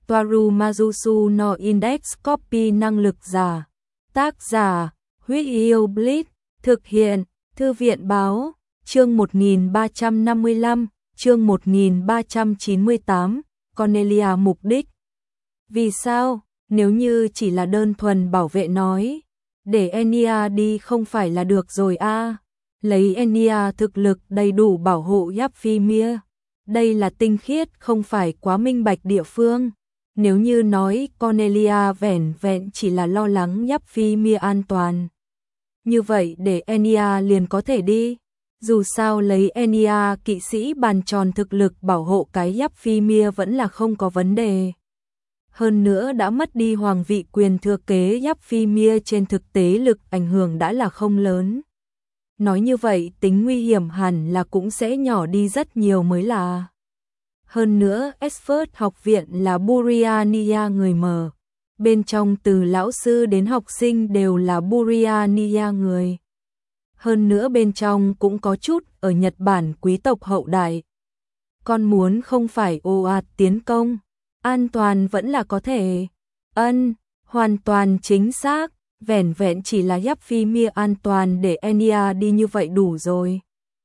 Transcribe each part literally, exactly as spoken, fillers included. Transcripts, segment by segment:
Toaru Majusu no Index Copy năng lực giả. Tác giả, Huyết Yêu Blitz, thực hiện, Thư viện báo, chương một nghìn ba trăm năm mươi lăm, chương một nghìn ba trăm chín mươi tám, Cornelia mục đích. Vì sao, nếu như chỉ là đơn thuần bảo vệ nói, để Enya đi không phải là được rồi a à. Lấy Enya thực lực đầy đủ bảo hộ Yapphimia. Đây là tinh khiết không phải quá minh bạch địa phương. Nếu như nói Cornelia vẻn vẹn chỉ là lo lắng Yapphimia an toàn, như vậy để Enya liền có thể đi. Dù sao lấy Enya kỵ sĩ bàn tròn thực lực bảo hộ cái Yapphimia vẫn là không có vấn đề. Hơn nữa đã mất đi hoàng vị quyền thừa kế Yapphimia, trên thực tế lực ảnh hưởng đã là không lớn. Nói như vậy tính nguy hiểm hẳn là cũng sẽ nhỏ đi rất nhiều mới là. Hơn nữa Esfert học viện là Buriania người mở. Bên trong từ lão sư đến học sinh đều là Buriania người. Hơn nữa bên trong cũng có chút ở Nhật Bản quý tộc hậu đại. Con muốn không phải ồ ạt tiến công, an toàn vẫn là có thể. Ân, hoàn toàn chính xác, vẻn vẹn chỉ là Yapphimia an toàn để Enya đi như vậy đủ rồi.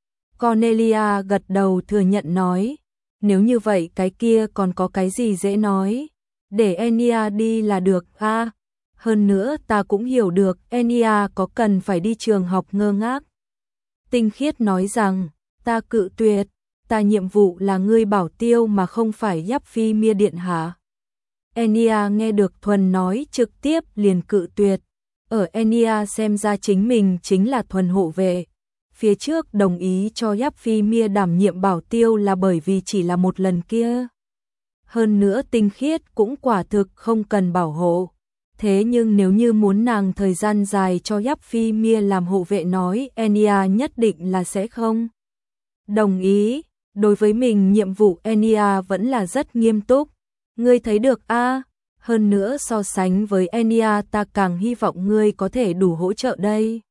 Cornelia gật đầu thừa nhận nói, nếu như vậy cái kia còn có cái gì dễ nói, để Enya đi là được a. À, hơn nữa ta cũng hiểu được Enya có cần phải đi trường học ngơ ngác. Tinh khiết nói rằng, ta cự tuyệt, ta nhiệm vụ là ngươi bảo tiêu mà không phải Yapphimia điện hạ. Enya nghe được thuần nói trực tiếp liền cự tuyệt. Ở Enya xem ra chính mình chính là thuần hộ vệ. Phía trước đồng ý cho Yapphimia đảm nhiệm bảo tiêu là bởi vì chỉ là một lần kia. Hơn nữa tinh khiết cũng quả thực không cần bảo hộ. Thế nhưng nếu như muốn nàng thời gian dài cho Yapphimia làm hộ vệ nói, Enya nhất định là sẽ không đồng ý. Đối với mình nhiệm vụ Enya vẫn là rất nghiêm túc. Ngươi thấy được a? À? Hơn nữa so sánh với Enya ta càng hy vọng ngươi có thể đủ hỗ trợ đây.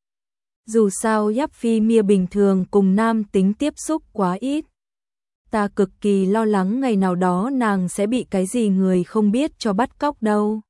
Dù sao Yapphimia bình thường cùng nam tính tiếp xúc quá ít. Ta cực kỳ lo lắng ngày nào đó nàng sẽ bị cái gì người không biết cho bắt cóc đâu.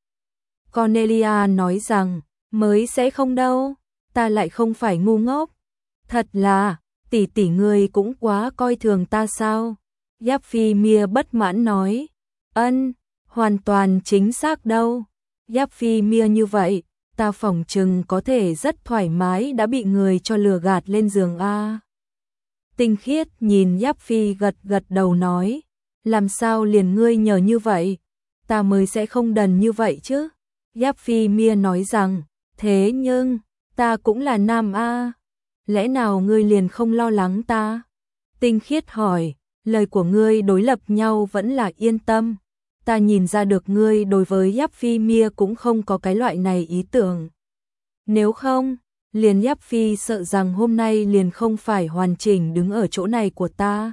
Cornelia nói rằng, mới sẽ không đâu, ta lại không phải ngu ngốc. Thật là, tỷ tỷ ngươi cũng quá coi thường ta sao? Yapphimia bất mãn nói, ân, hoàn toàn chính xác đâu. Yapphimia như vậy, ta phỏng chừng có thể rất thoải mái đã bị người cho lừa gạt lên giường a. Tinh khiết nhìn Yaphi gật gật đầu nói, làm sao liền ngươi nhờ như vậy, ta mới sẽ không đần như vậy chứ. Yapphimia nói rằng, thế nhưng, ta cũng là nam a, lẽ nào ngươi liền không lo lắng ta? Tinh khiết hỏi, lời của ngươi đối lập nhau vẫn là yên tâm. Ta nhìn ra được ngươi đối với Yapphimia cũng không có cái loại này ý tưởng. Nếu không, liền Yaphi sợ rằng hôm nay liền không phải hoàn chỉnh đứng ở chỗ này của ta.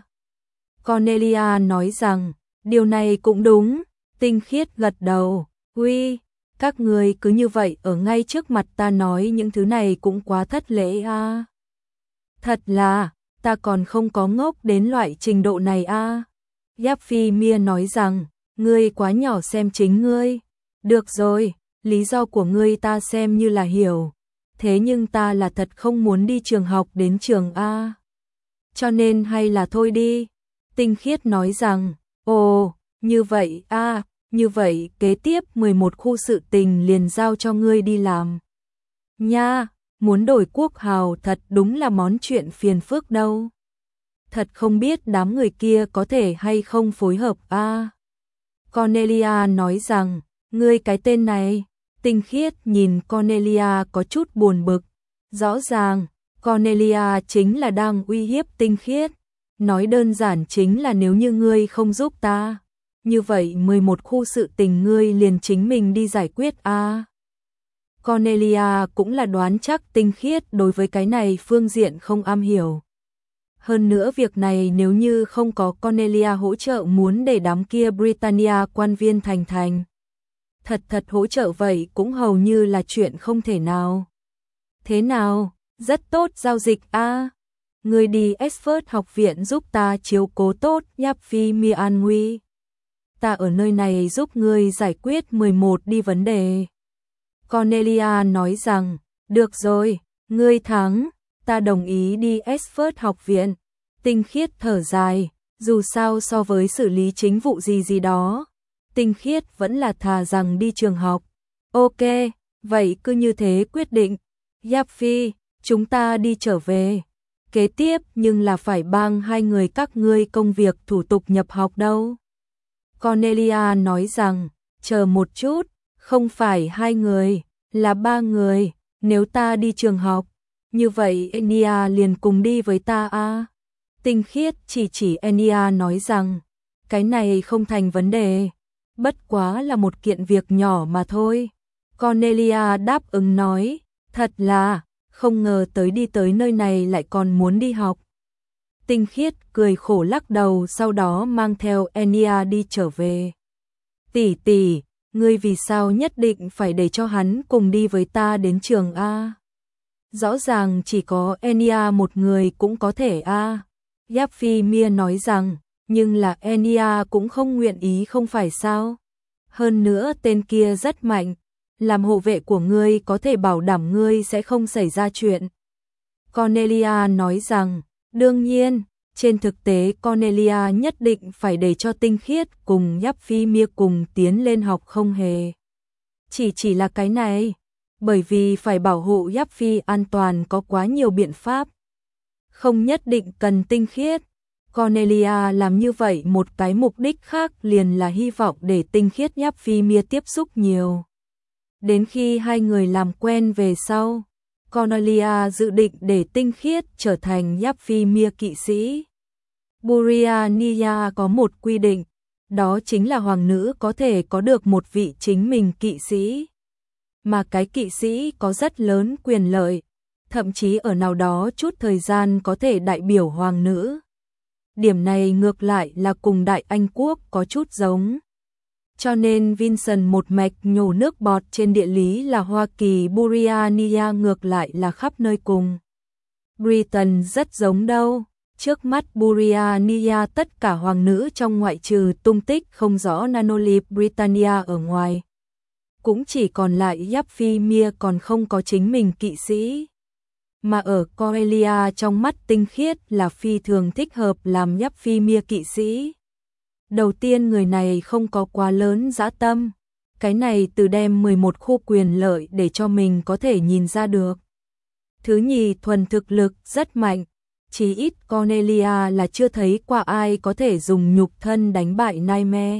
Cornelia nói rằng, điều này cũng đúng. Tinh khiết gật đầu, uy, các người cứ như vậy ở ngay trước mặt ta nói những thứ này cũng quá thất lễ a. À. Thật là, ta còn không có ngốc đến loại trình độ này a. À. Yapphimia nói rằng, ngươi quá nhỏ xem chính ngươi. Được rồi, lý do của ngươi ta xem như là hiểu. Thế nhưng ta là thật không muốn đi trường học đến trường A. Cho nên hay là thôi đi. Tinh khiết nói rằng, ồ, như vậy a, à, như vậy kế tiếp mười một khu sự tình liền giao cho ngươi đi làm. Nha, muốn đổi quốc hào thật đúng là món chuyện phiền phức đâu. Thật không biết đám người kia có thể hay không phối hợp a. À. Cornelia nói rằng, ngươi cái tên này. Tinh khiết nhìn Cornelia có chút buồn bực. Rõ ràng, Cornelia chính là đang uy hiếp tinh khiết. Nói đơn giản chính là nếu như ngươi không giúp ta, như vậy mười một khu sự tình ngươi liền chính mình đi giải quyết a. À. Cornelia cũng là đoán chắc tinh khiết đối với cái này phương diện không am hiểu. Hơn nữa việc này nếu như không có Cornelia hỗ trợ muốn để đám kia Britannia quan viên thành thành. Thật thật hỗ trợ vậy cũng hầu như là chuyện không thể nào. Thế nào, rất tốt giao dịch a. À. Người đi Esfert học viện giúp ta chiếu cố tốt Yapphimia an nguy. ta ở nơi này giúp ngươi giải quyết mười một đi vấn đề. Cornelia nói rằng, được rồi, ngươi thắng, ta đồng ý đi Oxford học viện. Tinh Khiết thở dài, dù sao so với xử lý chính vụ gì gì đó, Tinh Khiết vẫn là thà rằng đi trường học. Ok, vậy cứ như thế quyết định. Giáp Phi, chúng ta đi trở về. Kế tiếp nhưng là phải bang hai người các ngươi công việc thủ tục nhập học đâu. Cornelia nói rằng, chờ một chút, không phải hai người, là ba người, nếu ta đi trường học, như vậy Enya liền cùng đi với ta à. Tinh Khiết chỉ chỉ Enya nói rằng, cái này không thành vấn đề, bất quá là một kiện việc nhỏ mà thôi. Cornelia đáp ứng nói, thật là, không ngờ tới đi tới nơi này lại còn muốn đi học. Tinh Khiết cười khổ lắc đầu, sau đó mang theo Enya đi trở về. Tỷ tỷ, ngươi vì sao nhất định phải để cho hắn cùng đi với ta đến trường a? Rõ ràng chỉ có Enya một người cũng có thể a. Giáp Phi Mia nói rằng, nhưng là Enya cũng không nguyện ý không phải sao? Hơn nữa tên kia rất mạnh, làm hộ vệ của ngươi có thể bảo đảm ngươi sẽ không xảy ra chuyện. Cornelia nói rằng, đương nhiên, trên thực tế Cornelia nhất định phải để cho Tinh Khiết cùng Giáp Phi Mia cùng tiến lên học không hề. Chỉ chỉ là cái này, bởi vì phải bảo hộ Giáp Phi an toàn có quá nhiều biện pháp. Không nhất định cần Tinh Khiết. Cornelia làm như vậy một cái mục đích khác liền là hy vọng để Tinh Khiết Giáp Phi Mia tiếp xúc nhiều. Đến khi hai người làm quen về sau, Cornelia dự định để Tinh Khiết trở thành Giáp Phi Mia kỵ sĩ. Britannia có một quy định, đó chính là hoàng nữ có thể có được một vị chính mình kỵ sĩ. Mà cái kỵ sĩ có rất lớn quyền lợi, thậm chí ở nào đó chút thời gian có thể đại biểu hoàng nữ. Điểm này ngược lại là cùng Đại Anh Quốc có chút giống. Cho nên Vincent một mạch nhổ nước bọt trên địa lý là Hoa Kỳ, Britannia ngược lại là khắp nơi cùng. Britain rất giống đâu, trước mắt Britannia tất cả hoàng nữ trong ngoại trừ tung tích không rõ Nanolip Britannia ở ngoài. Cũng chỉ còn lại Giáp Phi Mia còn không có chính mình kỵ sĩ. Mà ở Cornelia trong mắt Tinh Khiết là phi thường thích hợp làm Giáp Phi Mia kỵ sĩ. Đầu tiên người này không có quá lớn dã tâm, cái này từ đem mười một khu quyền lợi để cho mình có thể nhìn ra được. Thứ nhì, thuần thực lực rất mạnh, chí ít Cornelia là chưa thấy qua ai có thể dùng nhục thân đánh bại Nightmare.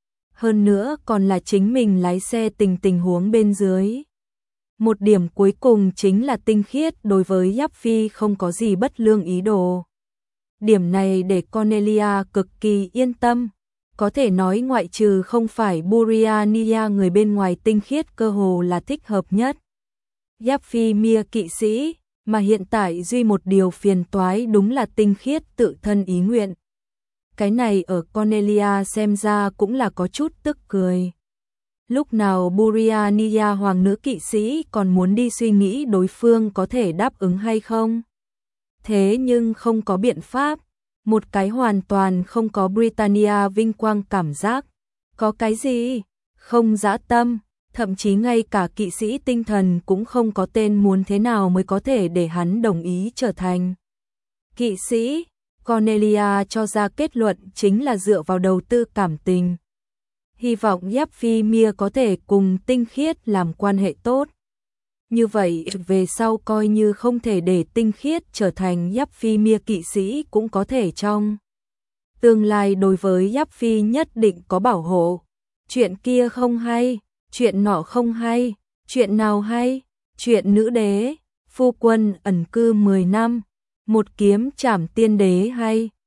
Hơn nữa còn là chính mình lái xe tình tình huống bên dưới. Một điểm cuối cùng chính là Tinh Khiết đối với Giáp Phi không có gì bất lương ý đồ. Điểm này để Cornelia cực kỳ yên tâm, có thể nói ngoại trừ không phải Britannia người bên ngoài Tinh Khiết cơ hồ là thích hợp nhất. Giáp Phi Mia kỵ sĩ, mà hiện tại duy một điều phiền toái đúng là Tinh Khiết tự thân ý nguyện. Cái này ở Cornelia xem ra cũng là có chút tức cười. Lúc nào Britannia hoàng nữ kỵ sĩ còn muốn đi suy nghĩ đối phương có thể đáp ứng hay không? Thế nhưng không có biện pháp, một cái hoàn toàn không có Britannia vinh quang cảm giác. Có cái gì? Không dã tâm, thậm chí ngay cả kỵ sĩ tinh thần cũng không có tên, muốn thế nào mới có thể để hắn đồng ý trở thành kỵ sĩ? Cornelia cho ra kết luận chính là dựa vào đầu tư cảm tình. Hy vọng Giáp Phi Mia có thể cùng Tinh Khiết làm quan hệ tốt. Như vậy về sau coi như không thể để Tinh Khiết trở thành Giáp Phi Mia kỵ sĩ cũng có thể trong tương lai đối với Giáp Phi nhất định có bảo hộ. Chuyện kia không hay, chuyện nọ không hay, chuyện nào hay? Chuyện nữ đế, phu quân ẩn cư mười năm, một kiếm trảm tiên đế hay?